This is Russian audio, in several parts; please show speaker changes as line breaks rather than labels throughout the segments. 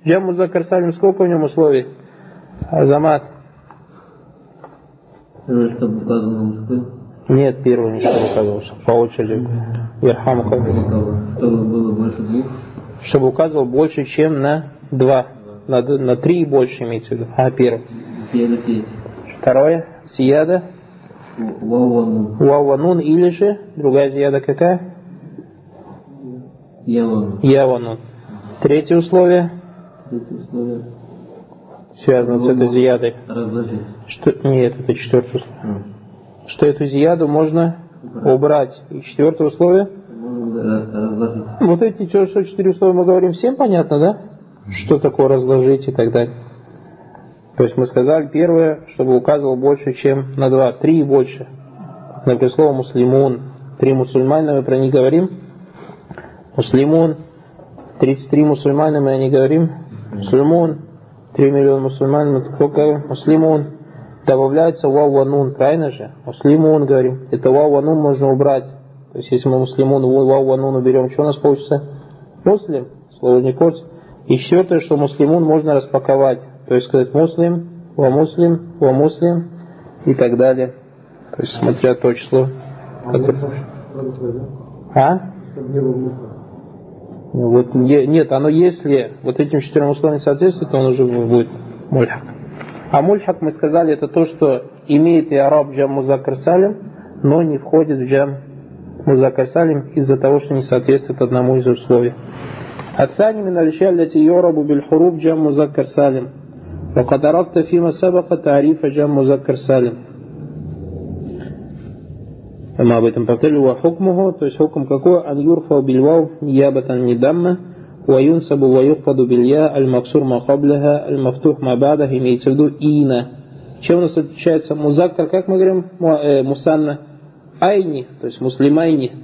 Джам музаккар салим, сколько в нем условий? Азамат.
Чтобы указано мужской?
Нет, первый ничего указывался. По очереди. Ирхаму.
Чтобы было больше двух?
Чтобы указывал больше, чем на 2. На 3 и больше имеется в виду. Первый. Второе. Зияда. Вау-ванун. Или же другая зияда какая? Яванун. Третье условие. Связано с этой зиядой.
Разложить.
Нет, это четвертое условие. Что эту зияду можно убрать. И четвертое условие.
Разложить.
Вот эти 4 условия мы говорим, всем понятно, да? Что такое разложить и так далее. То есть мы сказали, первое, чтобы указывал больше, чем на 2, 3 и больше. Например, слово муслимун. 3 мусульмана, мы про них говорим. Муслимун. 33 мусульмана, мы о них говорим. Муслимун. 3 миллиона мусульман, мы только говорим. Муслимун. Добавляется вау-ванун, правильно же? Муслимун говорим. Это вау-ванун можно убрать. То есть если мы муслимун, вау-ванун уберем, что у нас получится? Муслим. Слово не портит. И четвертое, что муслимун можно распаковать. То есть сказать муслим, ва-муслим и так далее. То есть смотря то число. Вот, нет, оно если вот этим 4 условиям соответствует, то он уже будет мульхак. А мульхак, мы сказали, это то, что имеет и араб джам музаккар салим, но не входит в джам музаккар салим из-за того, что не соответствует одному из условий. الثاني من الأشياء التي يعرب بالحروف جمع مذكر سالم وقد عرفت فيما سبق تعريف جمع مذكر سالم. Мы об этом повторили. وحكمه, то есть хукм какой? أن يرفع بالواو نيابة عن الضمة وينصب ويخفض بالياء المكسور ما قبلها المفتوح ما بعده, имеется в виду ина. Чем у нас отличается музаккар, как мы говорим, мусанна? Айни, то есть муслимайни.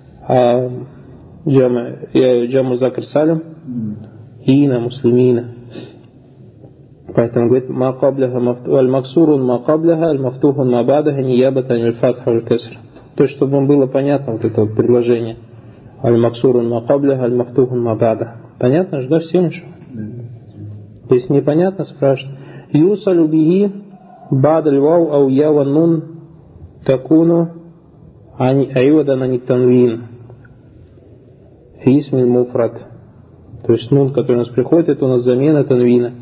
Джам музаккар салим. Ина, муслимина. Поэтому говорит, ма кабляха аль-максурун ма кабляха аль-мафтухун ма бадаха ниябата аль-фатха аль-каср. То есть, чтобы вам было понятно вот это вот предложение. Аль-максурун ма кабляха аль-мафтухун ма бадаха. Понятно же, да, всем еще? Если непонятно, спрашивают. Юсалю бихи бадаль вау ау ява нун такуну айвадан анитанвин. Фисмиль муфрат. То есть нун, который у нас приходит, это у нас замена танвина.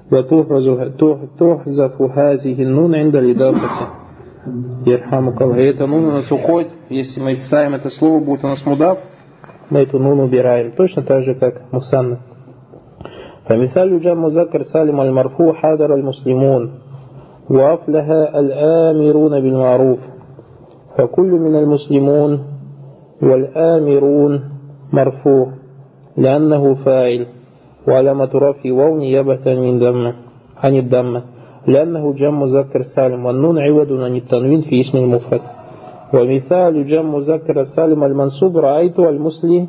وتحذف هذه النون عند الإضافة يرحمك الله. Это нун у нас уходит. Если мы ставим это слово, будет у нас мудаф, мы эту нун убираем. Точно так же, как мусанна. فمثال جمع مذكر سالم المرفوع حضر المسلمون وأفلح الآمرون بالمعروف فكل من المسلمون والآمرون مرفوع لأنه فاعل وعلامة رفعه واو نيابة عن الضمة لأنه جمع مذكر سالم والنون عوض عن التنوين في اسم المفرد. ومثال جمع مذكر السالم المنصوب رأيت المسلمين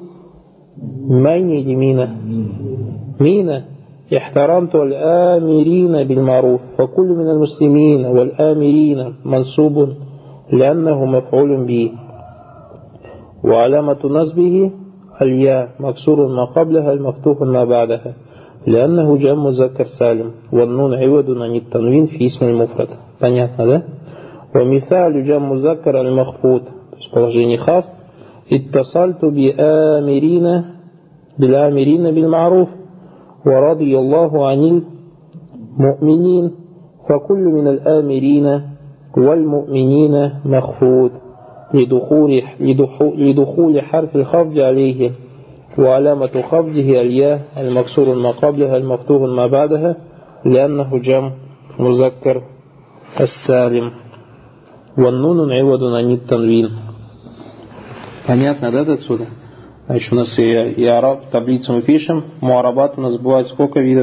مين احترمت الآمرين بالمعروف فكل من المسلمين والآمرين منصوب لأنه مفعول به وعلامة نصبه الياء مكسور ما قبلها المفتوح ما بعدها لأنه جمع مذكر سالم والنون عوض عن التنوين في اسم المفرد. Понятно, да? ومثال جمع مذكر المخفوض положение خفض اتصلت بالآمرين بالمعروف ورضي الله عن المؤمنين فكل من الآمرين والمؤمنين مخفوض لدخول حرف الخفض عليه وعلامة خفضه الياء المكسور ما قبلها المفتوح ما بعدها لأنه جمع مذكر السالم والنون عوض عن التنوين. Понятно, да, отсюда? Значит, у нас и араб, таблицу мы пишем. Муарабат у нас бывает сколько видов?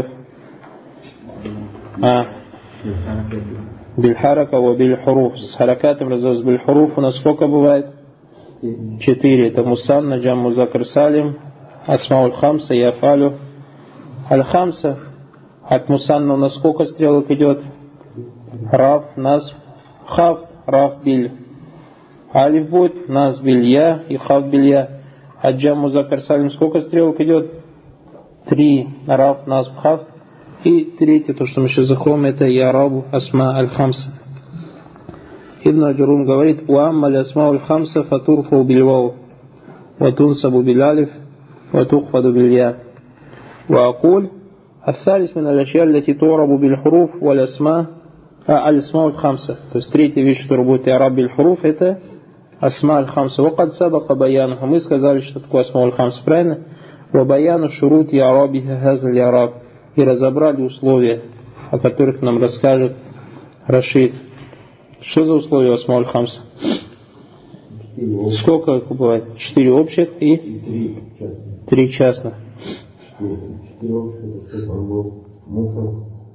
Бильхарака ва бильхуруф. С харакатом разобраться бильхуруф у нас сколько бывает? 4. Это мусанна, джам музаккар салим, асмауль хамса и афалю. Аль-хамса. От мусанна у нас сколько стрелок идет? Раф, насб, хаф, раф, биль. Алиф будет, насб, биль, я и хаф, биль, я. От джам музаккар салим сколько стрелок идет? 3 раф, насб, хаф. И третье, то, что мы сейчас заходим, это ярабу асма аль-хамса. Ибн Аджурум говорит: «Уамма аль-асма аль-хамса фатурфу бильвау, ватунсабу билялиф, ватухфаду билья. Ваакуль, الثالث من الأشياء التي تعرب بالحروف والأسماء الأسماء الخمسة». То есть третья вещь, которая будет яраб биль-хуруф, это асма аль-хамса. وقد سبق بيانه. Мы сказали, что такое асма аль-хамса, правильно? وبيان شروط ярабиха هذا الяраб. И разобрали условия, о которых нам расскажет Рашид. Что за условия асма аль-хамса? Сколько их бывает? 4 общих и 3 частных.
4 общих, это он был муфрад.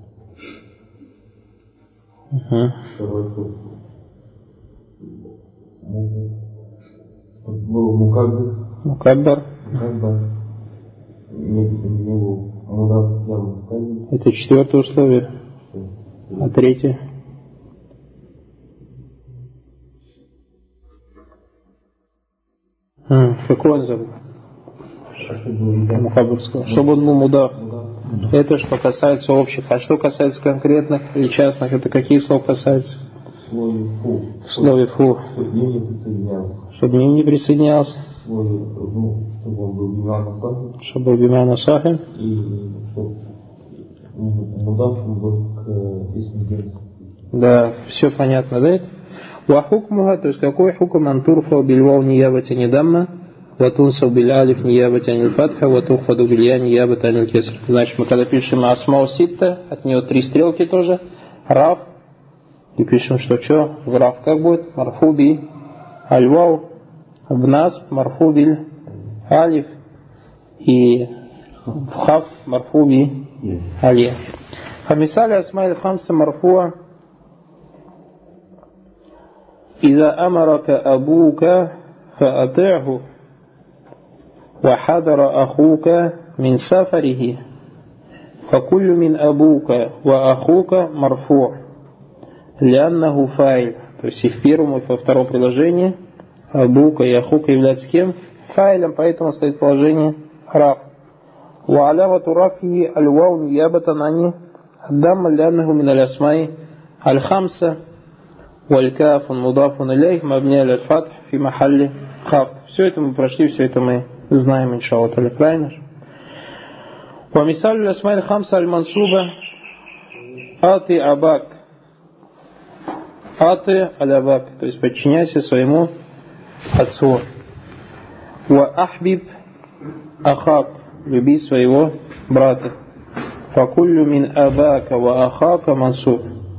Второй суд. Был мукаббар.
Мукаббар.
Не был мудаф, я мукаббар.
Это 4-е условие. А 3-е? Какой он забыл? Мухаббар сказал. Чтобы он был мудаф. Это что касается общих. А что касается конкретных и частных, это какие слова касаются? В слове фу. Чтобы ним не присоединялся. Чтобы бимяна сахин.
И чтобы мудаф был к исму.
Да, все понятно, да? Вахукмуха, то есть какой хукм антурфа бильвау ниябати нидамма, ватунсав билялиф ниябати анильфатха, ватухфаду билья ниябати анилькеср. Значит, мы когда пишем асмау ситта, от него 3 стрелки тоже, раф, и пишем, что в раф как будет? Марфу би альвау, в нас марфу биль алиф, и в хав марфу би алия. Хамисали асмаиль хамса марфуа. إذا أمرك أبوك فأطعه وحضر أخوك من سفره فكل من أبوك وأخوك مرفوع لأنه فاعل. То есть и в первом, и во втором предложении Абука и Ахука являются кем? Фаилем, поэтому стоит положение раф. وعلامة رفعه الواو نيابة عن الضمة لأنه من الأسماء الخمسة. والكاف مضاف إليه مبني على الفتح في محل خفض. Все это мы прошли, все это мы знаем, иншаллах, правильно же? ومثال الأسماء الخمسة المنصوبة أطي أباك. أطي الأباك, то есть подчиняйся своему отцу. وأحبب أخاك, люби своего брата. فكل من أباك وأخاك منصوب.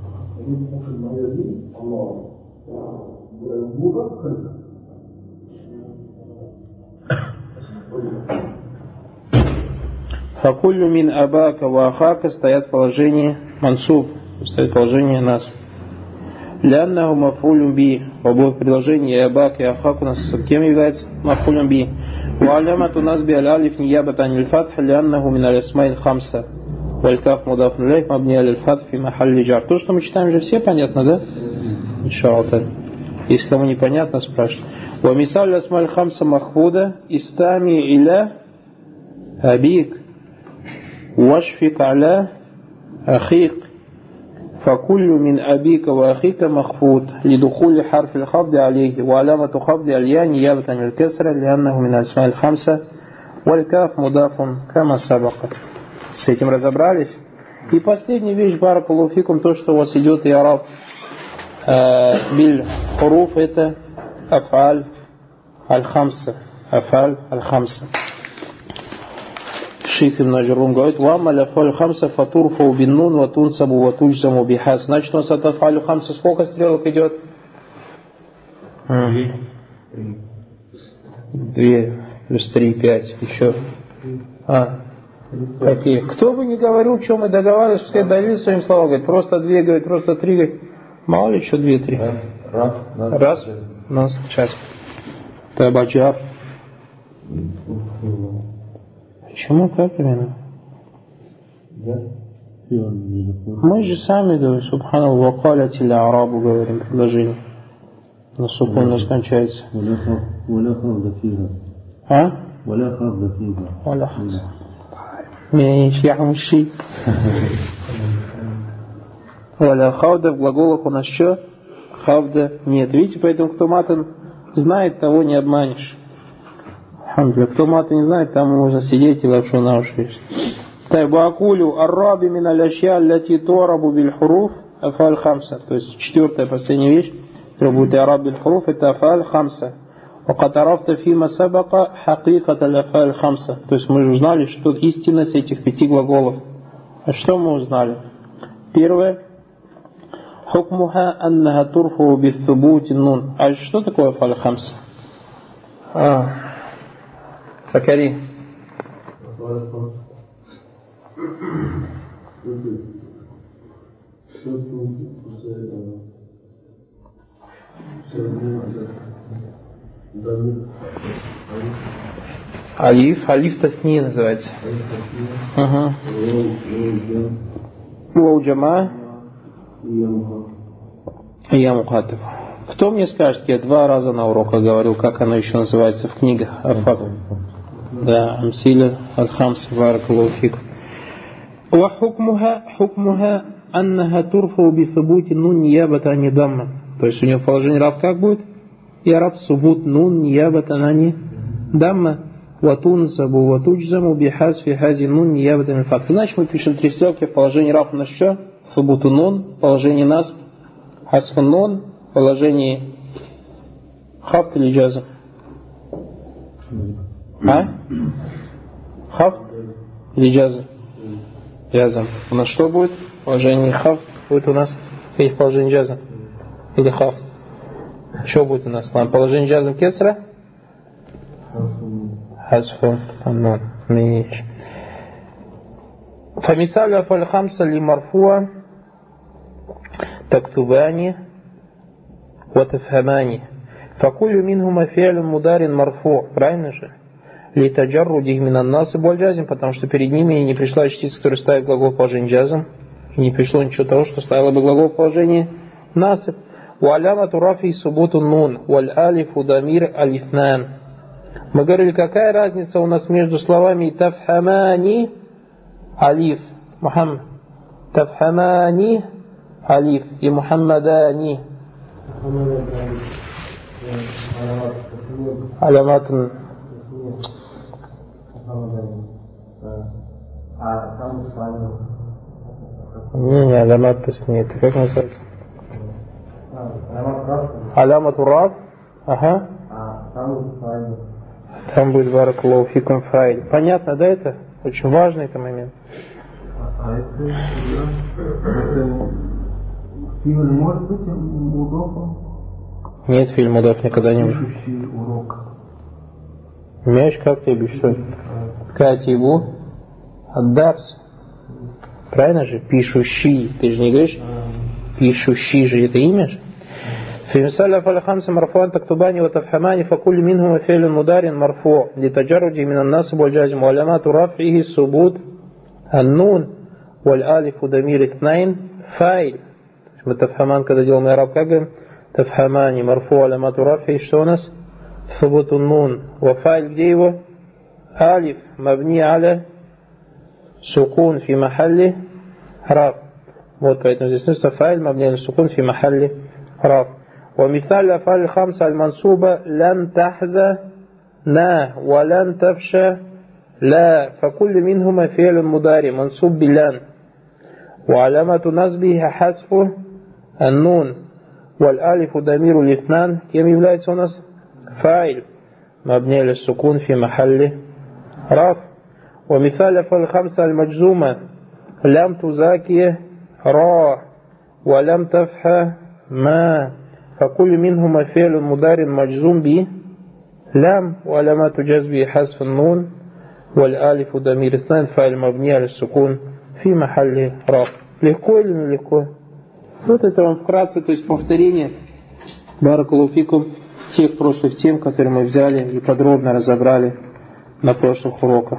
Факулю мин абака ва ахака стоят в положении мансуб, стоят в положении нас. Ляннаху мафулю би, в обоих предложениях абак и ахак у нас кем является мафулю би. Ва алямат у нас би аль-алиф ниябат аниль фатх ляннаху мин аль-асмаиль хамса. Валькаф мудаф нулейх мабни аль фатх фи махалли джар. То, что мы читаем, же все понятно, да? Иншаллах. Если кому непонятно, спрашивают. Ва мисаль асмаиль хамса махфуда истами иля абик вашфик аля ахик. فكل من أبيك وأخيك مخفوض لدخول حرف الخفض عليه وعلامة خفض الياء نيابة عن الكسرة لأنه من الأسماء الخمسة والكاف مضاف كما سبق. С этим разобрались. И последняя вещь, баракаллаху фикум, то, что у вас идет яраб биль хуруф, это афаль аль-хамса. Афаль аль-хамса. Шейх Ибн Аджурум говорит: «Вамма ляфаль хамса фатурфау биннун ватунсабу ватуджзаму бихас». Значит, у нас от афаль хамса сколько стрелок идет? 2 плюс 3, 5. Еще. Какие? Кто бы ни говорил, что мы договаривались, пускай Давид своим словам говорит, просто 2, говорит, просто 3, говорит. Мало ли, что 2, 3. Раз. Нас. Сейчас. Табаджар. Почему? Как именно? Мы же сами говорим, субханаллах, вакаля тиля арабу говорим, предложение. На сукун у нас кончается. Ямши. Валя хавда в глаголах у нас что? Хавда нет. Видите, поэтому кто матан знает, того не обманешь. Кто матан не знает, там можно сидеть и лапшу на уши. Тайбакулю арраби миналяща ляти торабу биль-хуруф афаль хамса. То есть четвертая последняя вещь, которая будет араб биль-хуруф, это афаль хамса. وقد عرفت فيما سبق حقيقة الأفعال الخمسة. То есть мы узнали, что истинность этих 5 глаголов. А что мы узнали? Первое. حكمها أنها ترفع بالثبوت النون. А что такое أفعال الخمسة? Закари. Алиф. Алиф тасния называется. Вау джама. И я мухатов. Кто мне скажет, я 2 раза на уроках говорил, как оно еще называется в книгах? Да, Амсиля Аль-Хамс Баракаллаху фик. Ва хукмуха аннаха турфу би субути нун ниябата ани дамма. То есть у него положение раб как будет? Я раб субут нун ниябата ани дамма. Ва тунсабу ва туджзаму би хазфи хази нун ниябата ани фат. Значит, мы пишем 3 стрелки в положении раб у нас что? Субуту нун, положение насб, хасфу нун, положение хафт или джазм. Хафт или джазм? Джазм. У нас что будет? Положение хафт будет у нас или положение джазм? Или хафт? Что будет у нас? Положение джазм кесра? Хасфу нун. Меньше. فمثال أفعال الخمسة لمرفوع تكتبان وتفهمان فكل منهما فعل مضارع مرفوع. Правильно же? لتجرده من الناصب والجازم, потому что перед ними не пришла частица, которая ставит глагол в положение джазм, и не пришло ничего того, что ставило бы глагол в положение насиб. وعلامة رفعه ثبوت النون والالف ضمير الاثنان. Мы говорили, какая разница у нас между словами тафхамани алиф, Мухаммад, тафхамани алиф и Мухаммадани. Алямат. Не, алямат тасни. Это как называется? Алямат ураб. Ага. Там будет баракаллаху фикум файль. Понятно, да, это? Очень важный это момент.
А это фильм может быть удобным?
Нет, фильм удов никогда не будет.
Урок.
Мяч как тебе что? Катибу аддарс. Правильно же? Пишущий. Ты же не говоришь? Пишущий же это имя же? في مثال أفعال الخمسة مرفوعا تكتبان وتفهمان فكل منهما فعل مضارع مرفوع لتجرده من الناصب والجازم وعلامات رفعه ثبوت النون والالف ضمير اثنين فاعل. Мы تفهمان когда делаем ираб как говорим? تفهمان مرفوع علامات رفعه что у нас? ثبوت النون وفاعل где его? алиф مبني على سكون في محل رفع. Вот поэтому здесь написано фаиль مبني على سكون في محل رفع. ومثال الأفعال الخمسة المنصوبة لن تحزن ولن تفشى لا فكل منهما فعل مضارع منصوب بلن وعلامة نصبه حذف النون والالف ضمير الاثنان كم является у нас فاعل مبني على السكون في محل رفع. ومثال الأفعال الخمسة المجزومة لم تزاكي را ولم تفحى ما فكل منهما فعل مضارع مجزوم به لام وعلامة جزمه حذف النون والالف ضمير اثنان فاعل مبني على السكون في محل رفع. Легко или не легко? Вот это вам вкратце, то есть повторение баракаллаху фикум тех прошлых тем, которые мы взяли и подробно разобрали на прошлых уроках.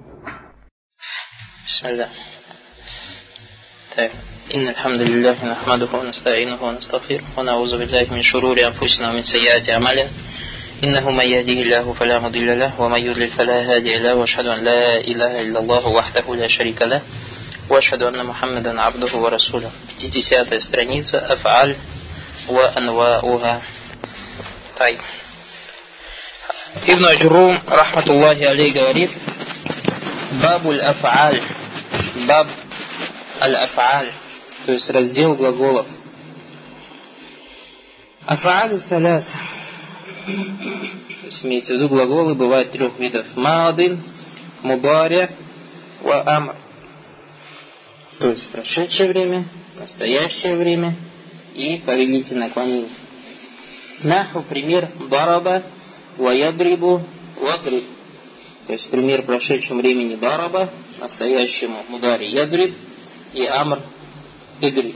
Бисмилля. Так. إن الحمد لله نحمده ونستعينه ونستغفره ونعوذ بالله من شرور أنفسنا ومن سيئات أعمالنا إنه من يهده الله فلا مضل له ومن يضلل فلا هادي له وأشهد أن لا إله إلا الله وحده لا شريك له وأشهد أن محمدا عبده ورسوله. 50-я страница. أفعال وأنواؤها. طيب. Ибн Аджуррум, рахматуллахи алейhi, говорит: Бабуль аф'аль, баб аль-аф'аль, то есть раздел глаголов. Аф'аль саляс, то есть имеется в виду глаголы бывают 3 видов: мадин, мудари ва амр, то есть прошедшее время, настоящее время и повелительное наклонение. Наху, пример: дараба ва ядрибу вадриб, то есть пример прошедшему времени дараба, настоящему мудари ядриб и амр идриб.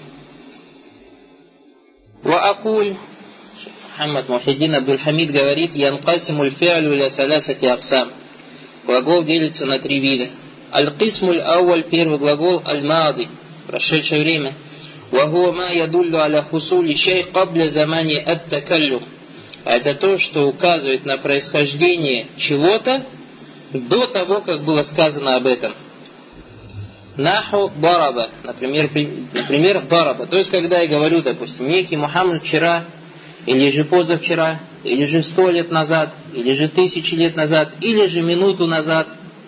Ва акуль, Мухаммад Мухиддин Абдуль-Хамид говорит: янкасимуль фи'лю ля салясати аксам. Глагол делится на 3 вида. Аль-кисмуль ауаль, первый глагол, аль-мади, прошедшее время. Ва хуа ма ядуллю аля хусули шей кабля замани ат-такаллюм. Это то, что указывает на происхождение чего-то до того, как было сказано об этом. Наху дараба, например, дараба. То есть, когда я говорю, допустим, некий Мухаммад вчера, или же позавчера, или же 100 лет назад, или же 1000 лет назад, или же минуту назад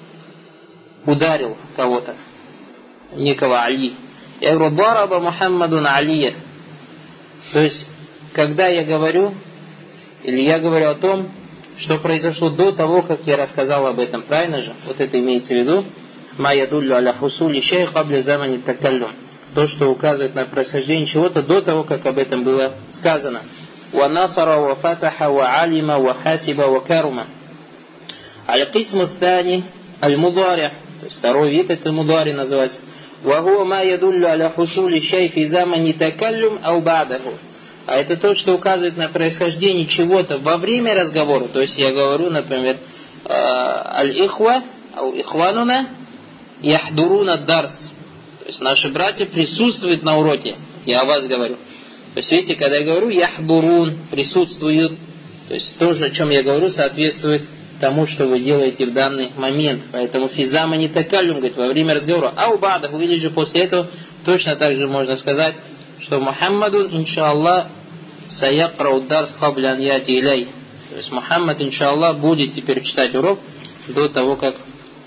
ударил кого-то, некого Али. Я говорю: дараба Мухаммадун Алия. То есть, когда я говорю, или я говорю о том, что произошло до того, как я рассказал об этом, правильно же? Вот это имеется в виду. Ма ядуллю аля хусули шей кабля замани такаллюм. То, что указывает на происхождение чего-то до того, как об этом было сказано. Ва насара, ва фатаха, ва алима, ва хасиба, ва карума. Аль-кисму thani аль-мудари, то есть второй вид, это мудари называется. Ва хуа ма ядуллю аля хусули шей фи замани такаллюм ау ба'даху. А это то, что указывает на происхождение чего-то во время разговора. То есть я говорю, например, аль-ихва, ау ихвануна, яхдуруна дарс. То есть наши братья присутствуют на уроке. Я о вас говорю. То есть видите, когда я говорю яхдурун, присутствуют, то есть то же, о чем я говорю, соответствует тому, что вы делаете в данный момент. Поэтому физама не такалюм, говорит, во время разговора. Ау ба'даху, или же после этого, точно так же можно сказать, что Мухаммадун, иншаллах, саякрау дарс хабля ан яти илей. То есть Мухаммад, иншаллах, будет теперь читать урок до того, как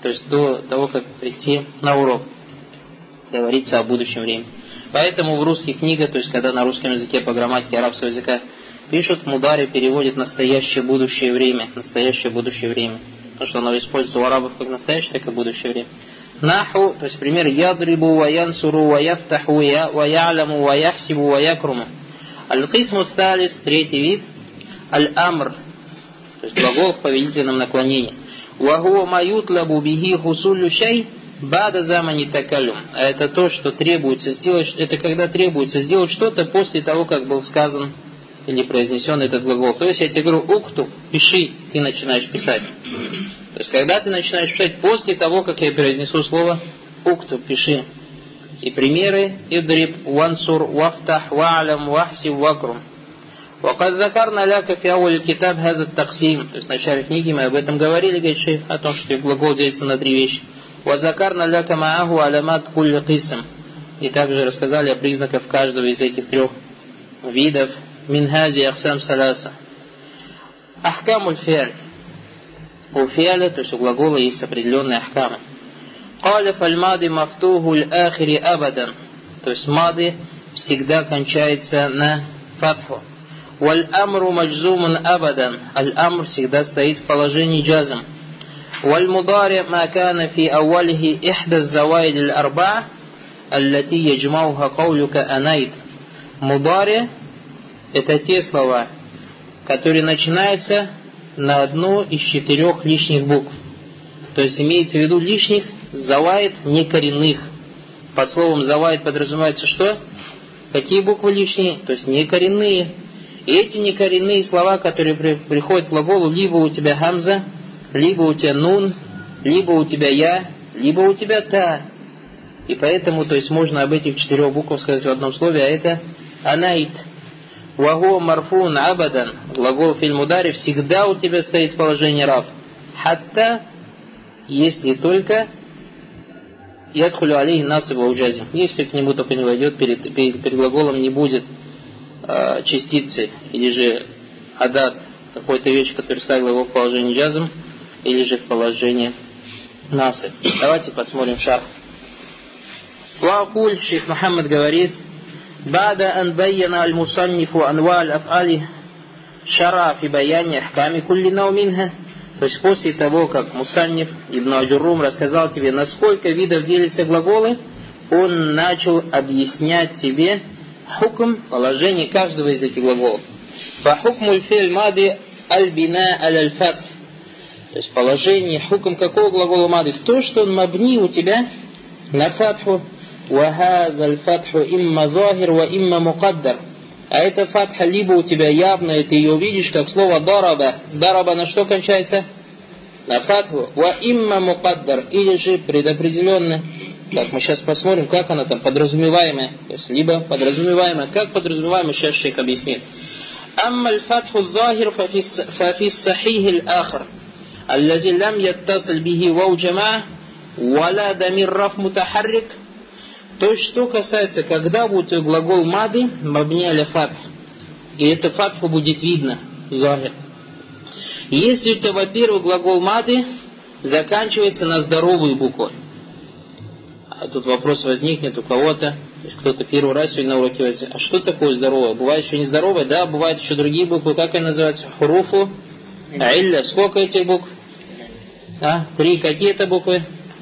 прийти на урок. Говорится о будущем времени. Поэтому в русских книгах, то есть когда на русском языке по грамматике арабского языка пишут, мудари переводит настоящее будущее время. Настоящее будущее время. Потому что оно используется у арабов как настоящее, так и будущее время. Наху, то есть пример: ядрибу ва янсуру ва яфтаху ва я'ламу ва яхсибу ва якруму. Аль-кисму thалис, 3-й вид, аль-амр, то есть глагол в повелительном наклонении. Ва хуа ма ютлабу бихи хусулю шей бада замани такаллюм. А это то, что требуется сделать, это когда требуется сделать что-то после того, как был сказан или произнесен этот глагол. То есть я тебе говорю: укту, пиши, ты начинаешь писать. То есть когда ты начинаешь писать после того, как я произнесу слово укту, пиши. И примеры: идриб, вансур, вафтах, ва'лям, вахсиб, вакрум. Вакад закарна ляка фи ауаль китаб хазат таксим. То есть в начале книги мы об этом говорили, говорит шейх, о том, что глагол делится на 3 вещи. Вазакарна ляка мааху алямат кулли кисм. И также рассказали о признаках каждого из этих 3 видов. Минхази ахсам саласа. Ахкамуль фи'аль. У фи'аля, то есть у глагола, есть определенные ахкамы. Каля фаль-мади мафтухуль ахири абадан. То есть мади всегда кончается на фатху. Валь-амру маджзумун абадан. Аль-амр всегда стоит в положении джазм. Валь-мудари ма кана фи ауалихи ихда заваид аль-арба' аллати яджмауха каулюка анайд. Мудари — это те слова, которые начинаются на одну из 4 лишних букв. То есть имеется в виду лишних заваид некоренных. Под словом заваид подразумевается что? Какие буквы лишние? То есть некоренные. И эти некоренные слова, которые приходят к глаголу, либо у тебя хамза, либо у тебя нун, либо у тебя я, либо у тебя та. И поэтому, то есть можно об этих 4 буквах сказать в одном слове, а это анаид. Ваху марфун абадан. Глагол филь мудари всегда у тебя стоит в положении раф. Хатта, если только ядхулю алейхи насиб ва уджазим. Если к нему только не войдет, перед глаголом не будет частицы, или же адат, какой-то вещь, который ставил его в положение джазм, или же в положение насиб. Давайте посмотрим шарх. Ваакуль, шейх Мухаммад говорит, бада ан байяна аль-мусаннифу анва аль-аф'али шара фи баяни ахками кулли науминха. То есть после того, как Мусанниф ибн Аджуррум рассказал тебе, на сколько видов делятся глаголы, он начал объяснять тебе хукм, положение каждого из этих глаголов. Фахукмуль филь мади аль-бина аль-фатх. То есть положение, хукм какого глагола мади? То, что он мабни у тебя на фатху. Вахаза аль-фатху имма захир ва имма мукаддар. А это фатха либо у тебя явно, ты ее увидишь, как слово дараба. Дараба на что кончается? На фатху. Ва имма мукаддар. Или же предопределенно. Так, мы сейчас посмотрим, как она там подразумеваемая. То есть, либо подразумеваемая. Как подразумеваемая, сейчас шейх объяснит. Амма аль-фатху захир фафи сахихи аль-ахр. Аллази лам яттасиль бихи вау джамаа. Вала дамир раф мутахаррик. То есть, что касается, когда будет глагол мады, мабни аля фатх, и это фатху будет видно, захир. Если у тебя, во-первых, глагол мады заканчивается на здоровую букву, а тут вопрос возникнет у кого-то, то есть кто-то первый раз сегодня на уроке возьмет, а что такое здоровое? Бывает еще нездоровое? Да, бывают еще другие буквы, как они называются? Хуруфу, илля, сколько этих букв? 3, какие это буквы?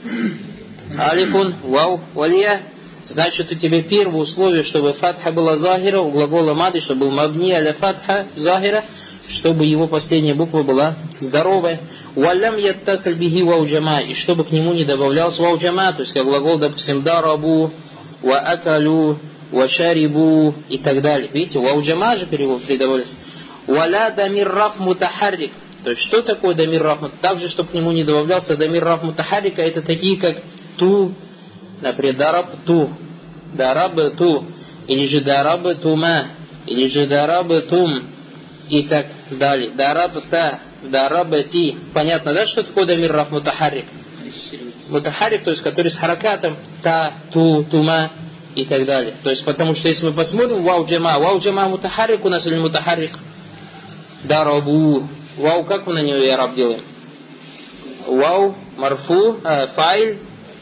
Алифун, вау, валия. Значит, у тебя первое условие, чтобы фатха была захира, у глагола мады, чтобы был мабни аля фатха захира, чтобы его последняя буква была здоровая. Уалям яттасаль бихи вау джама, и чтобы к нему не добавлялся вау джама, то есть как глагол, допустим, дарабу, ва акалю, ва шарибу и так далее. Видите, вау джама же придавались. Уаля дамир раф мутахаррик. То есть, что такое дамир раф мутахаррик? Также, чтобы к нему не добавлялся дамир раф мутахаррика, это такие, как ту, например, дарабту, дарабту, или же дарабтума, или же дарабтум, и так далее. Дарабта, дарабти. Понятно, да, что такое дамир раф мутахаррик? Мутахаррик, то есть, который с харакатом та, ту, тума, и так далее. То есть, потому что, если мы посмотрим, вау джама мутахаррик у нас или мутахаррик? Дарабу. Вау, как мы на него яраб делаем? Вау, марфу, файль,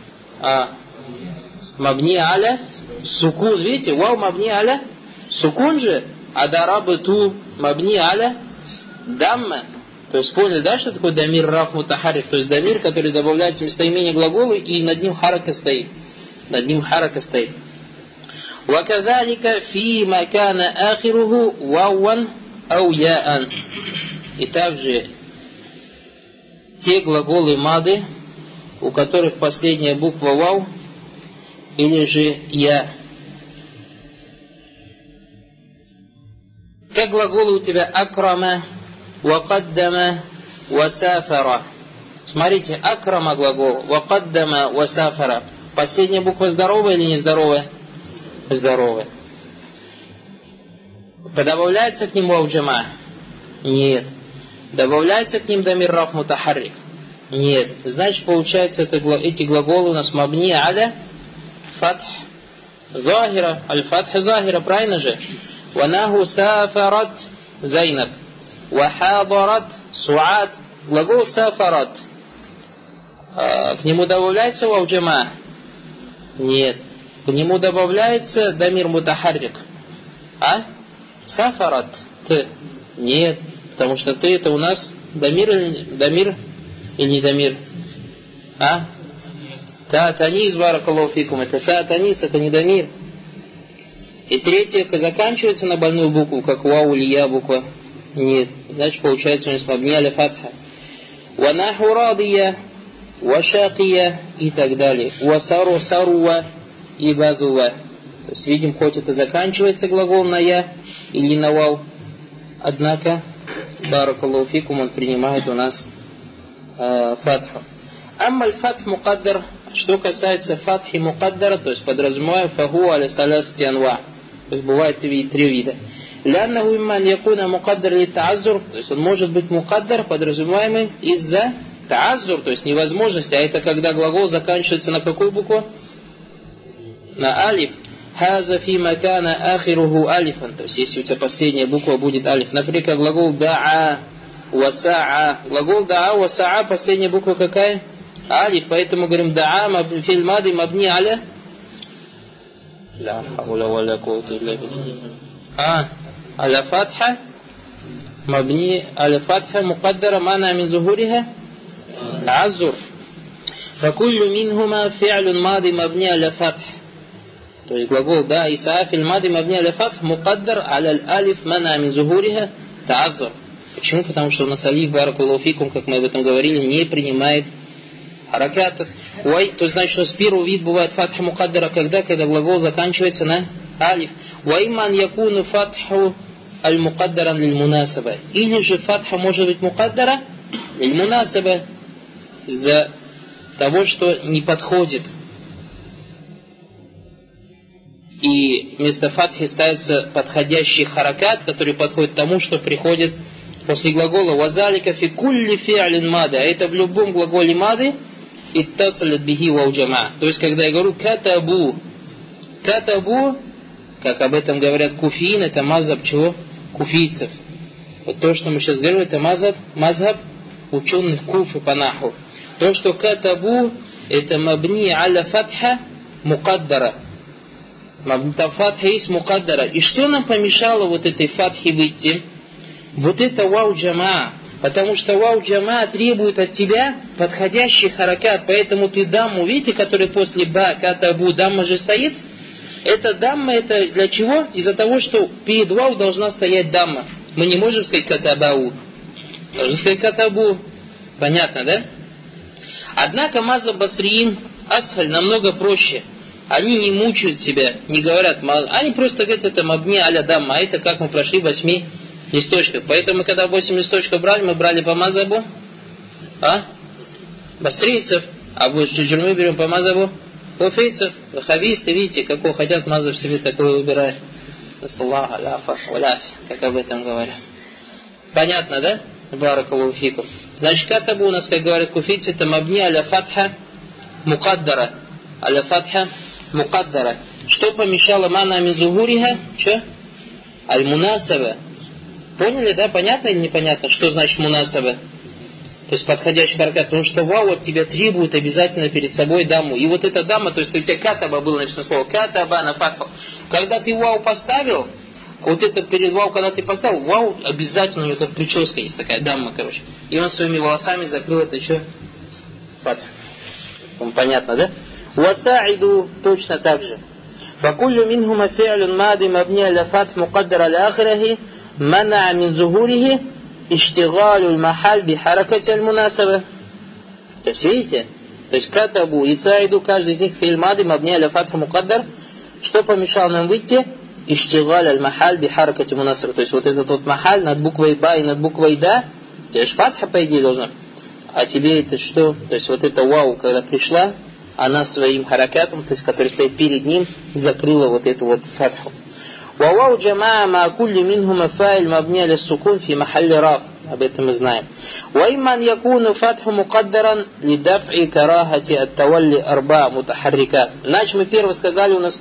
мабни аля, сукун, видите, вау мабни аля, сукун же, а дарабы ту мабни аля, дамма. То есть поняли, да, что такое дамир раф мутахаррик? То есть дамир, который добавляется в местоимение глагола и над ним харака стоит. Над ним харака стоит. وَكَذَلِكَ فِي مَكَانَ آخِرُهُ وَاوًا أَوْ يَاءً. И также те глаголы мады, у которых последняя буква вау или же я. Как глаголы у тебя акрама, вакаддама, васафара. Смотрите, акрама глагол, вакаддама, васафара. Последняя буква здоровая или нездоровая? Здоровая. Добавляется к нему ауджама? Нет. Добавляется к ним дамир раф мутахаррик? Нет. Значит, получается, эти глаголы у нас мабни аля фатх захира, аль-фатх захира, правильно же? Ванаху сафарат Зайнаб, вахадарат Суад. Глагол сафарат, к нему добавляется вау джама? Нет. К нему добавляется дамир мутахаррик. Сафарат ты? Нет. Потому что ты это у нас дамир или не дамир? Та-танис, баракаллаху фикум. Это та-танис, это не дамир. И третье заканчивается на больную букву, как вау или я буква. Нет. Значит, получается у нас мабни аля фатха. Ванаху радия, вашакия и так далее. Васару саруа и базува. То есть, видим, хоть это заканчивается глагол на я или на вау. Однако, баракаллаху фикум, он принимает у нас фатху. Амма аль-фатх мукаддар. Что касается фатхи мукаддара, то есть подразумевая фаху аля салясти анва. То То есть бывает три вида. Ляннаху имман якуна мукаддар ли тааззур, то есть он может быть мукаддар, подразумеваемый из-за тааззур, то есть невозможности, а это когда глагол заканчивается на какую букву? На алиф. Хаза фи макана ахируху алифан, то есть если у тебя последняя буква будет алиф. Например, глагол да'a, васа'a. Глагол да'a, васа'a, последняя буква какая? Алиф, поэтому говорим да'a фил мади мабни аля. لا حول ولا قوة إلا بالله. على فتحة مبني على فتحة مقدرة منع من ظهورها تعذر. فكل منهما فعل ماضي مبني على فتح. То есть глагол да Исаа фил мади мабни аля фатх мукаддар аля алиф мана мин зухуриха та'аззур. Почему? Потому что у нас алиф баракаллаху фикум, как мы об этом говорили, не принимает харакатов. То значит, что с первого вид бывает фатха мукаддара, когда глагол заканчивается на алиф. Вайман якуну фатху аль мукаддаран лиль мунасаба. Или же фатха может быть мукаддара лиль мунасаба, из-за того, что не подходит. И вместо фатхи ставится подходящий харакат, который подходит тому, что приходит после глагола. Вазалика фи кулли фи'лин мады. А это в любом глаголе мады. Иттасалят бихи вау джама. То есть, когда я говорю катабу. Катабу, как об этом говорят куфиин, это мазхаб чего? Куфийцев. Вот то, что мы сейчас говорим, это мазхаб ученых Куфы по наху. То, что катабу, это мабни аля фатха мукаддара. Там фатха есть мукаддара. И что нам помешало вот этой фатхи выйти? Вот это вау джама. Потому что вау джама требует от тебя подходящий харакат. Поэтому ты дамму, видите, который после ба, катабу, дамма же стоит. Эта дамма, это для чего? Из-за того, что перед вау должна стоять дамма. Мы не можем сказать катабау. Должны сказать катабу. Понятно, да? Однако мазхаб басриин, асхаль, намного проще. Они не мучают себя, не говорят, они просто говорят, это мабни аля дамма, а это как мы прошли 8 листочков. Поэтому, когда 8 листочков брали, мы брали по мазхабу басрийцев, а мы берем по мазхабу куфийцев, ваххабисты, видите, какой хотят мазхаб себе такой выбирают. Ассаллаху аляфа валяфи, как об этом говорят. Понятно, да? Баракаллаху фикум. Значит, катабу у нас, как говорят куфийцы, это мабни аля фатха мукаддара. Аля фатха мукаддара. Что помешало мана мин зухуриха? Что? Аль-мунасаба. Поняли, да? Понятно или непонятно? Что значит мунасаба? То есть подходящий харакат. Потому что вау от тебя требует обязательно перед собой дамму. И вот эта дамма, то есть у тебя катаба было написано слово катаба на фатху. Когда ты вау поставил, вот это перед вау, когда ты поставил, вау обязательно у него как прическа есть такая дамма, короче. И он своими волосами закрыл это что? Фатху. Понятно, да? Васаиду точно так же. فكل منهما فعل ماضي مبني على فتح مقدر على آخره منع من ظهوره اشتغال المحل بحركة المناسبة. То есть видите? То есть катабу и саиду, каждый из них фи'ль мади мабни аля фатх мукаддар. Что помешало нам выйти? Иштигаль аль-махаль бихаракати мунасаба. То есть вот этот вот махаль над буквой ба и над буквой да. Тебе же фатха по идее должна. А тебе это что? То есть вот это вау, когда пришла, она своим харакатом, то есть который стоит перед ним, закрыла вот эту вот фатху. Вау джамаа ма кулли минхума фаиль мабни аля сукун фи махалли раф. Об этом мы знаем. Вайман якуну фатху мукаддаран лидафи карахати ат-тавалли арба мутахаррикат. Значит, мы первое сказали у нас,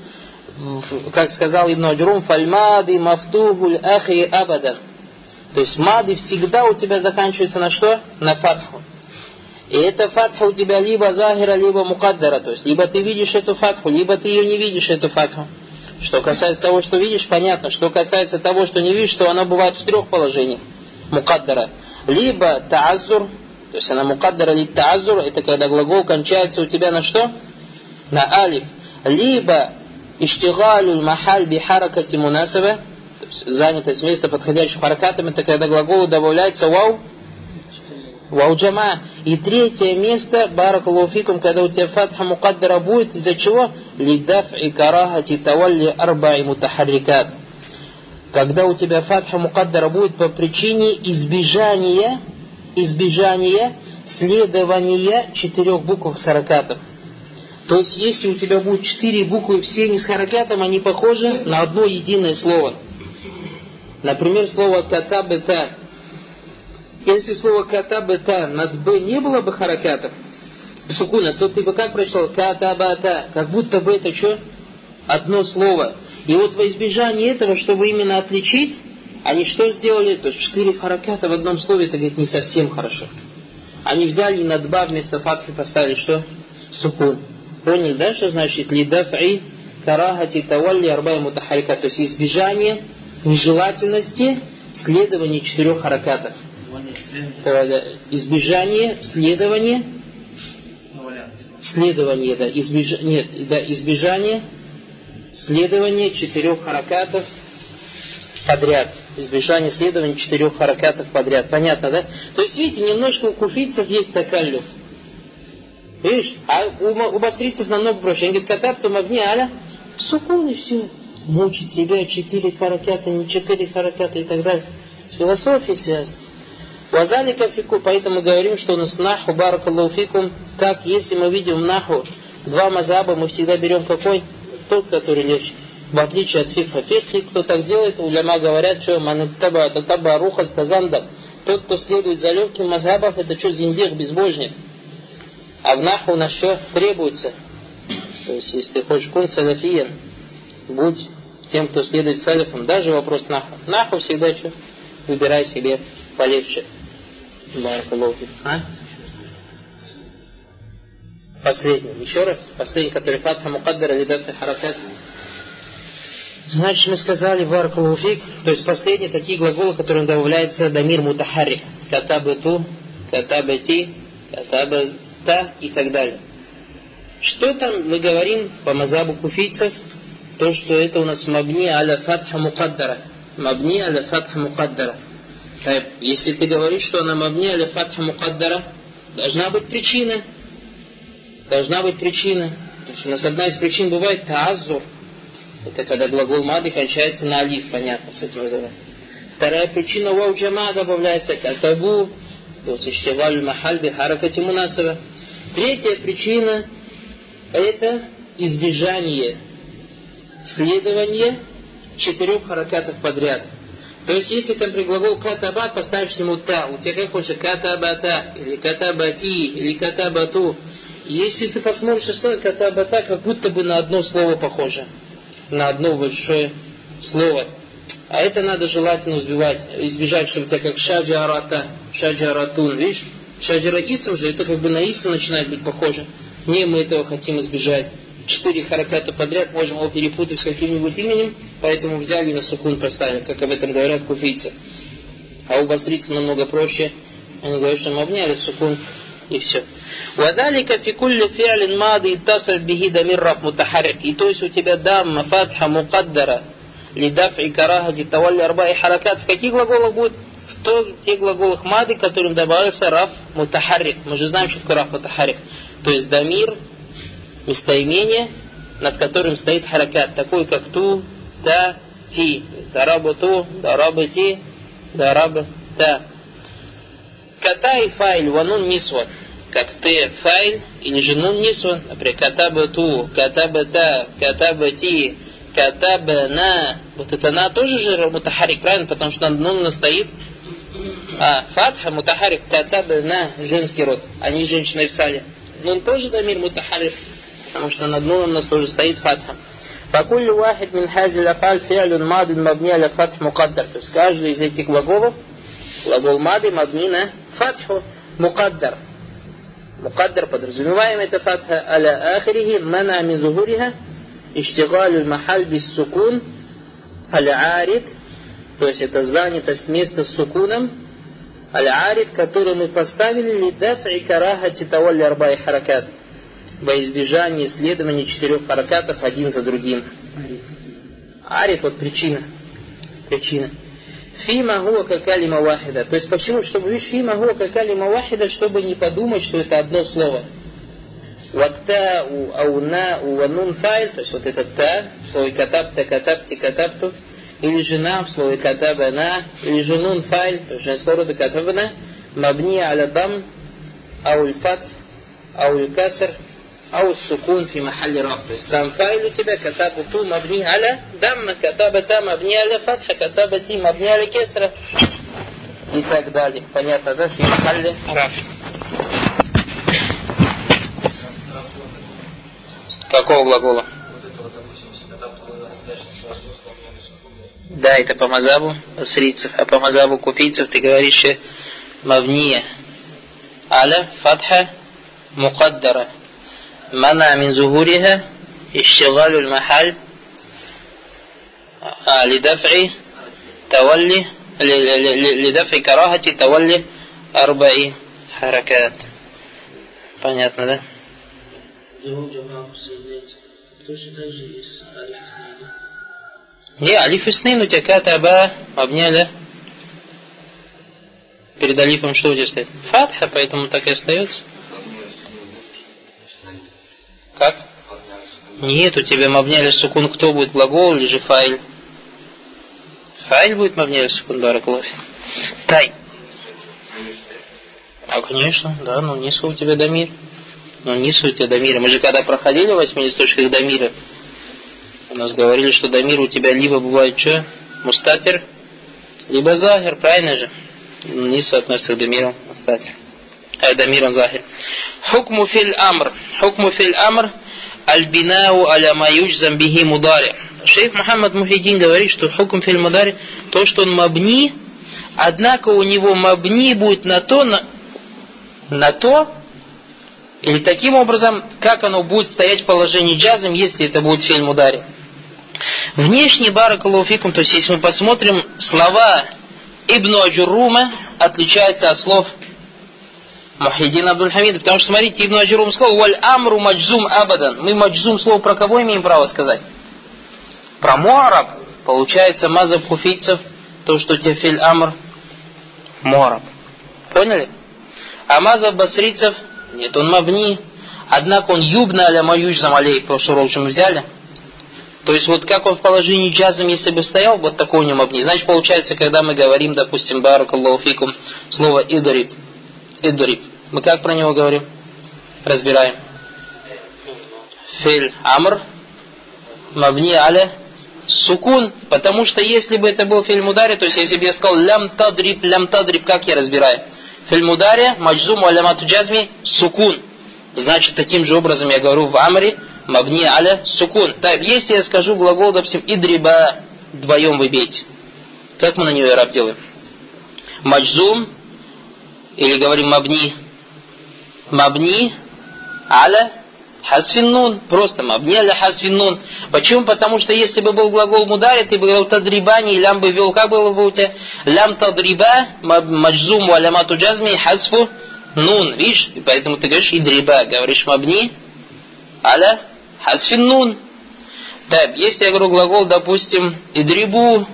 как сказал Ибн Аджурум, фальмади мафтухуль ахи абадан. То есть мади всегда у тебя заканчивается на что? На фатху. И эта фатха у тебя либо захира, либо мукаддара. То есть, либо ты видишь эту фатху, либо ты ее не видишь, эту фатху. Что касается того, что видишь, понятно. Что касается того, что не видишь, то она бывает в 3 положениях. Мукаддара. Либо тааззур, то есть она мукаддара ли тааззур, это когда глагол кончается у тебя на что? На алиф. Либо иштигалю махаль бихаракати мунасаба, то есть занятость места подходящим харакатом, это когда глаголу добавляется вау. Вау джама. И третье место, баракаллаху фикум, когда у тебя фатха мукаддара будет, из-за чего? Лидафи карахати тавалли арбаи мутахаррикат. Когда у тебя фатха мукаддара будет по причине избежания следования 4 букв с харакатом. То есть, если у тебя будет 4 буквы, все не с харакятом, они похожи на одно единое слово. Например, слово катабета. Если слово катабета над б не было бы харакятом, сукуна, то ты бы как прочитал? Катабата. Как будто бы это что? Одно слово. И вот во избежание этого, чтобы именно отличить, они что сделали? То есть 4 харакята в одном слове, это, говорит, не совсем хорошо. Они взяли и над ба вместо фатхи поставили что? Сукун. Поняли, да, что значит? Лидафи карахати тавалли арбай мутахарика. То есть избежание нежелательности следования 4 харакатов. Избежание следования. Следование, да. Избежание следования 4 харакатов подряд. Избежание следования 4 харакатов подряд. Понятно, да? То есть, видите, немножко у куфийцев есть такаллюф. Видишь? А у басрийцев намного проще. Они говорят, катабту мабни аля сукун, и все. Мучить себя 4 хараката, не 4 хараката и так далее. С философией связано. Вазалика фику, поэтому мы говорим, что у нас наху, баракаллаху фикум, так, если мы видим наху 2 мазаба, мы всегда берем какой? Тот, который легче. В отличие от фикха. Фикхи, кто так делает, уляма говорят, что манаттаба, татаба, рухас, тазандак. Тот, кто следует за легким мазхабом, это что, зиндих, безбожник. А в наху у нас что требуется? То есть, если ты хочешь кун салафиен, будь тем, кто следует салифам. Даже вопрос наху. Наху всегда что? Выбирай себе полегче. Последний. Еще раз. Последний, который фатха мукаддара лидафи харакат. Значит, мы сказали баракалуфик, то есть последние такие глаголы, которым добавляется дамир мутахаррик. Катабету, катабети, катабета и так далее. Что там мы говорим по мазабу куфийцев? То, что это у нас мабни аля фатха мукаддара. Мабни аля фатха мукаддара. Если ты говоришь, что она мабни аля фатха мукаддара, должна быть причина. Должна быть причина. То есть у нас одна из причин бывает тааззур. Это когда глагол мады кончается на алиф, понятно, с этим называем. Вторая причина вау джама добавляется катабу, то есть иштигаль махаль би харакати мунасаба. Третья причина это избежание следования 4 харакатов подряд. То есть если там при глагол катабат поставишь ему та, у тебя как хочется катабата, или катабати, или катабату. Если ты посмотришь, что катабата как будто бы на одно слово похоже. На одно большое слово. А это надо желательно избежать, чтобы у тебя как шаджарата, шаджаратун, видишь? Шаджара исм же, это как бы на исм начинает быть похоже. Не, мы этого хотим избежать. 4 хараката подряд, можем его перепутать с каким-нибудь именем, поэтому взяли и на сукун поставили, как об этом говорят куфийцы. А у басрийцев намного проще. Они говорят, что мы обняли сукун и все. وَذَلِكَ فِي كُلِّ فِعْلٍ مَاضِي اتصل به ضمير رفع متحرك. И то есть у тебя дамма, фатха, мукаддара, лидафи, карахати, тавалли, арбаи, харакат. В каких глаголах будет? В тех глаголах мады, которым добавился раф мутахаррик. Мы же знаем, что такое раф мутахаррик. То есть дамир, местоимение, над которым стоит харакат, такой как ту, та, ти. Дараба ту, дараба ти, дараба та. Ката и файль, ванун нисват. Как ты файль или же нун нисван, например, катаба ту, катаба та, катаба ти, катаба на. Вот это на тоже же мутахарик, правильно? Потому что над нун стоит фатха, мутахарик, катаба на, женский род. Они женщины написали. Нун тоже дамир мутахарик, потому что над нуном у нас тоже стоит фатха. فكل واحد من هذه الأفعال فعل ماض مبني على فتح مقدر. То есть каждый из этих глаголов, глагол мады мабни на фатху мукаддар. Мукаддар подразумеваем это фатха аля ахирихи мана мин зухуриха иштигалю махаль бис сукун аля арид, то есть это занятость места с сукуном аля арид, который мы поставили лидафи карахати тавалли арбаи харакат, во избежание следования 4 харакатов один за другим. Арид, вот причина. Фима хуа какалима вахида. То есть почему? Чтобы видишь фима хуа какалима вахида, чтобы не подумать, что это одно слово. Ватта у ауна у ванун файль, то есть вот это та в слове катабта, катабти, катабту, или жена в слове катабана, или женун файль, то есть женского рода катабана, мабни аля дам, ауль фатх, ауль каср, ау сукун фи махалли раф. То есть сам файл у тебя катаба ту мабни аля дамма, катаба та мабни аля фатха, катаба ти мабни аля кесра и так далее. Понятно, да? Фи махалли раф. Какого глагола? Да, это по мазабу басрийцев, а по мазабу куфийцев ты говоришь мабния аля фатха мукаддара мана мин зухуриха ищигалю аль-махаль лидафи тавалли лидафи карахати тавалли арбаи харакат. Понятно, да? Точно так же есть алиф иснаин. Не, алиф иснаин у тебя катаба мабния. Перед алифом что у тебя стоит? Фатха, поэтому так и остается. Как? Нет, у тебя мабния сукун кто будет, глагол или же фаиль? Фаиль будет мабния сукун, баракаллаху. Тай. А конечно, да, но нису у тебя дамир. Но нису у тебя дамир. Мы же когда проходили 8 источниках дамира, у нас говорили, что дамир у тебя либо бывает что? Мустатир, либо захир, правильно же? Нису относится к дамиру мустатир. Дамиру захир. Хукму фил амр. Хукму фил амр аль-бинау аля ма юджзам бихи мудари. Шейх Мухаммад Мухиддин говорит, что хукм фил мудари, то, что он мабни, однако у него мабни будет на то, или таким образом, как оно будет стоять в положении джазм, если это будет филь мудари. Внешне баракаллаху фикум, то есть если мы посмотрим, слова Ибн Аджуррума отличаются от слов Мухиддина Абдуль-Хамида, потому что, смотрите, Ибн Аджуррум сказал, «Валь амру маджзум абадан». Мы маджзум слово про кого имеем право сказать? Про муараб. Получается мазаб хуфийцев, то, что у тебя филь амр муараб. Поняли? А мазаб басрийцев, нет, он мабни, однако он юбна аля маюджзам алей, в прошлый урок мы взяли. То есть вот как он в положении джазм, если бы стоял, вот такой у него мабни. Значит, получается, когда мы говорим, допустим, баракаллаху фикум, слово идриб, мы как про него говорим? Разбираем. Филь амр мабни аля сукун, потому что если бы это был филь мудари, то есть если бы я сказал лям тадриб, как я разбираю? Филь мудари маджзум алямату джазми сукун. Значит, таким же образом я говорю в амре мабни аля сукун. Так, если я скажу глагол, допустим, идриба, вдвоем вы бейте. Как мы на него ираб делаем? Маджзум, или говорим мабни аля хасфин нун. Просто мабни аля хасфин нун. Почему? Потому что если бы был глагол мудари, ты бы говорил тадрибани, лям бы вел, как было бы у тебя? Лям тадриба, маджзум алямату джазми, хасфу нун. Видишь? И поэтому ты говоришь идриба, говоришь мабни аля хасфин нун. Так, если я говорю глагол, допустим, идрибу,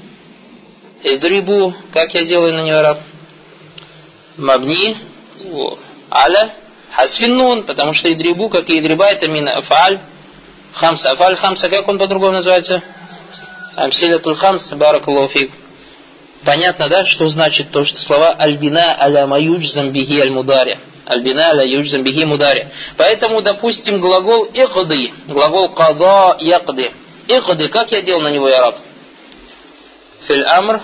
как я делаю на него раб? Мабни аля хасфин нун, потому что идрибу, как и идриба, это мин афаль хамса. Афаль хамса, как он по-другому называется? Амсилятуль хамса, баракаллаху фик. Понятно, да, что значит то, что слова альбина аля маюджзам бихи аль-мудари. Альбина аля юджзам бихи мудари. Поэтому, допустим, глагол иқды, глагол қада яқды. Иқды, как я делал на него ираб? Фил амр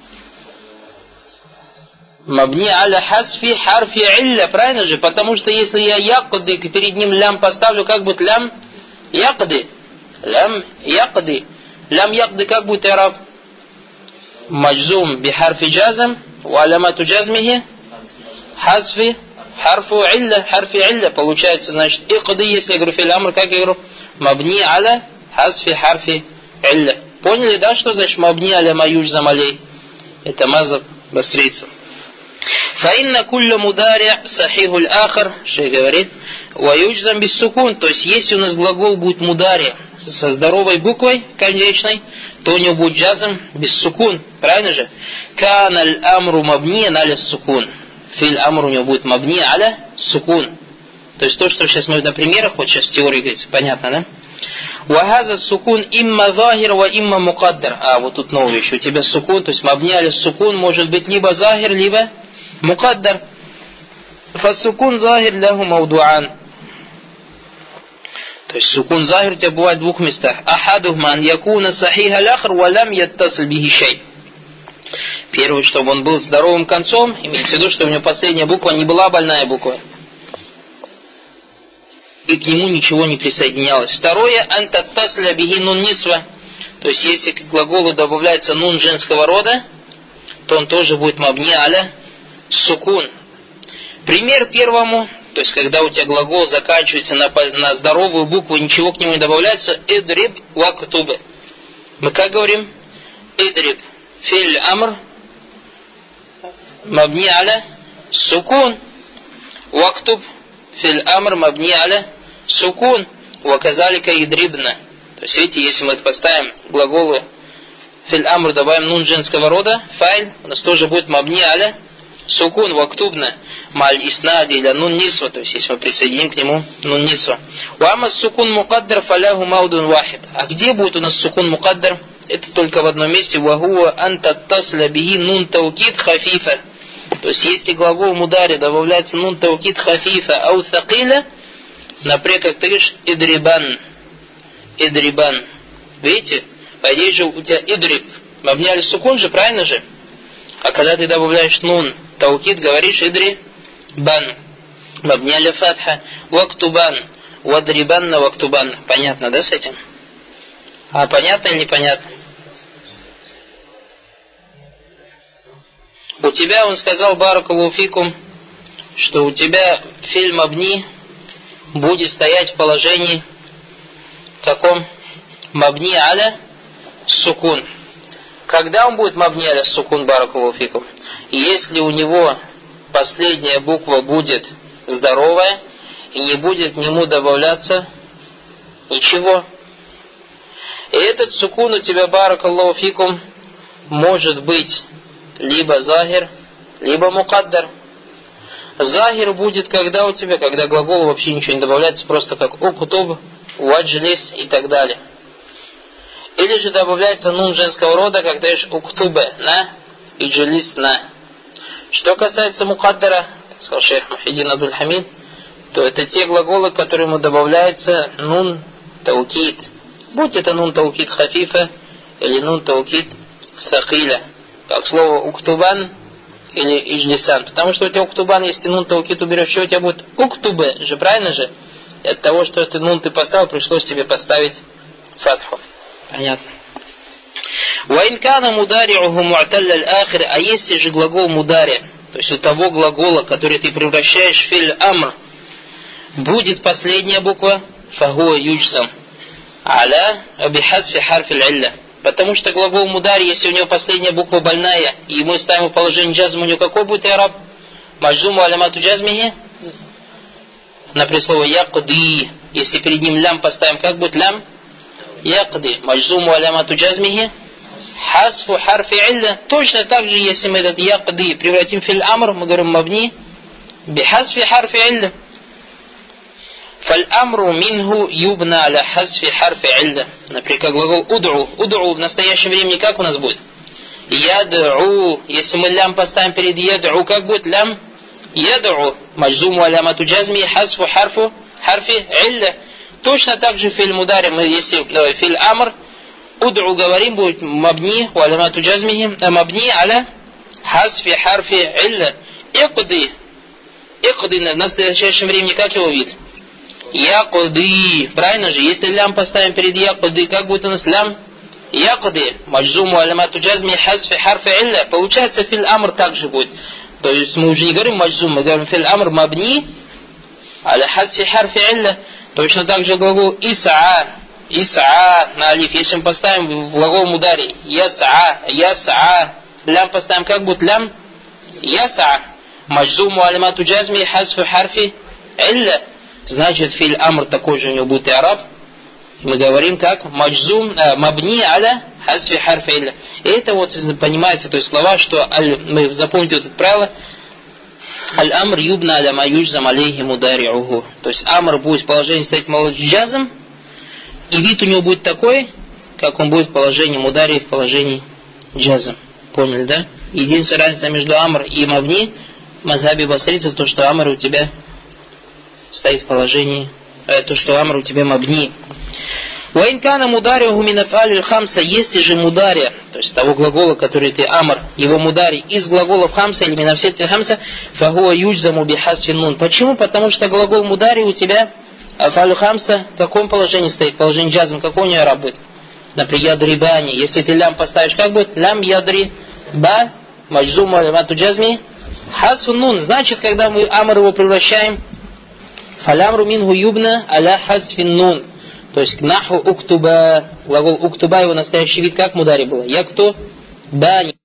мабни аля хасфи харфи илля, правильно же? Потому что если я яқды, перед ним лям поставлю, как будет лям яқды? Лям яқды. Лям яқды, как будет ираб? Маджзум би харфи джазм, ва алямату джазмихи хасфи харфу илля. Получается, значит, иқды, если я говорю фил амр, как я говорю? Мабни аля хасфи харфи илля. Поняли, да, что значит мабни аля маюджзам алей? Это мазаб басрийцев. Фаинна кулля мудари сахихуль ахар, шейх говорит, ва юджзам без сукун. То есть, если у нас глагол будет мудари со здоровой буквой конечной, то у него будет джазм без сукун. Правильно же? Каналь амру мабни аля сукун. Филь амр у него будет мабни аля сукун. То есть то, что сейчас мы на примерах, вот сейчас в теории говорится, понятно, да? Вахаза сукун имма захир ва имма мукаддар. А вот тут новое еще. У тебя сукун, то есть мабни аля сукун может быть либо захир, либо мукаддар. Фасукун захир лаху маудуан. То есть сукун захир у тебя бывает в двух местах. Ахадухма ан якуна сахиха ляхр валям яттасл бихи шей. Первый, чтобы он был здоровым концом, имеется в виду, что у него последняя буква не была больная буква. И к нему ничего не присоединялось. Второе, антаттасля бихи нун нисва. То есть, если к глаголу добавляется нун женского рода, то он тоже будет мабни аля сукун. Пример первому, то есть, когда у тебя глагол заканчивается на здоровую букву, ничего к нему не добавляется, идриб вактуб. Мы как говорим? Идриб филь амр мабни аля сукун. Вактуб филь амр мабни аля сукун. Ваказалика идрибна. То есть, видите, если мы поставим глаголы филь амр, добавим нун женского рода, файль, у нас тоже будет мабни аля сукун вактубна. Маль иснади или нун нисва, то есть если мы присоединим к нему нун нисва. Уамас сукун мукаддар фаляху маудун вахид. А где будет у нас сукун мукаддар? Это только в одном месте. Вахуа антаттасля бихи нун таукид хафифа. То есть если глагол мудари добавляется нун таукид хафифа ау thaqila, например, как ты говоришь идрибан. Идрибан. Видите? По идее же у тебя идриб. Мабни аля сукун же, правильно же? А когда ты добавляешь нун таукид, говоришь идри бан. Мабни аля фатха. Вактубан. Вадрибанна вактубан. Понятно, да, с этим? А понятно или непонятно? У тебя, он сказал, баракаллаху фикум, что у тебя фильм мабни будет стоять в положении каком? Мабни аля сукун. Когда он будет мабни аля сукун, баракаллаху фикум? Если у него последняя буква будет здоровая и не будет к нему добавляться ничего. И этот сукун у тебя, баракаллаху фикум, может быть либо захир, либо мукаддар. Захир будет когда у тебя, когда глагол вообще ничего не добавляется, просто как укутуб, ваджлис и так далее. Или же добавляется нун женского рода, когда говоришь уктубе на и джлис на. Что касается мукаддара, как сказал шейх Мухиддин Абдуль Хамид, то это те глаголы, к которым добавляется нун таукид. Будь это нун таукид хафифа или нун таукид thaqila, как слово уктубан или иджлисан. Потому что у тебя уктубан, если ты нун таукид уберешь, что у тебя будет уктубе же, правильно же? И от того, что это нун ты поставил, пришлось тебе поставить фатху. Понятно. Ваинкана мудариуху му'талля аль-ахир, а если же глагол мудари, то есть у того глагола, который ты превращаешь в филь амр, будет последняя буква фахуа юджсам аля бихасфи харфи аль-илля. Потому что глагол мудари, если у него последняя буква больная, и мы ставим в положение джазм, у него какой будет ираб? Маджзуму алямату джазмихи? Например, слово якди. Если перед ним лям поставим, как будет лям? Якди. Маджзуму алямату джазмихи? Хасфу харфи илля. Точно так же, если мы этот якди превратим в филь амр, мы говорим мабни бихасфи харфи илля. Фаль-амру минху юбна аля хасфи харфи илля. Например, как глагол уд'у. Уд'у в настоящем времени как у нас будет? Яд'у. Если мы лям поставим перед яд'у, как будет лям? Яд'у. Маджзуму алямату джазми хасфу харфи илля. Точно так же филь мудари, мы если филь амр, уд'у говорим, будет мабни у алямату джазмихи, мабни аля хасфи харфи илля. Икди. Икди в настоящем времени как его вид? Якуды. Правильно же? Если лям поставим перед якуды, как будет у нас лям? Якуды. Маджзуму алямату джазми хасфи харфи илля. Получается филь амр также будет. То есть мы уже не говорим маджзум, мы говорим филь амр мабни аля хасфи харфи илля. Точно так же глагол ис'a. Ис'a на алиф. Если мы поставим глагол мудари яс'a. Лям поставим, как будет лям? Яс'a. Маджзуму алямату джазми хасфи харфи илля. Значит, филь амр такой же у него будет и араб. Мы говорим как маджзум, мабни аля хасфи харфи илля. И это вот понимается, то есть слова, что мы запомните вот это правило. Аль-амр юбна аля ма юджзам алейхи мудариуху. То есть амр будет в положении стоять джазм, и вид у него будет такой, как он будет в положении мудари, в положении джазм. Поняли, да? Единственная разница между амр и мабни в мазхабе басрицев, то, что амр у тебя стоит в положении то, что амр у тебя мабни. Ваинкана мудариуху мин аф'алиль хамса, если же мудари, то есть того глагола, который ты амр, его мудари из глаголов хамса или мин аф'алиль хамса, фагуа юджзаму бихасфин нун. Почему? Потому что глагол мудари у тебя аф'алиль хамса в каком положении стоит? Положение джазм, какой у него раб будет? Например, ядрибани. Если ты лям поставишь, как будет? Лям ядри ба маджзум алямату джазми хасфун нун. Значит, когда мы амр его превращаем, фалямру мингу юбна аля хасфин нун. То есть наху уктуба, глагол уктуба, его настоящий вид как мудари было? Якту бани.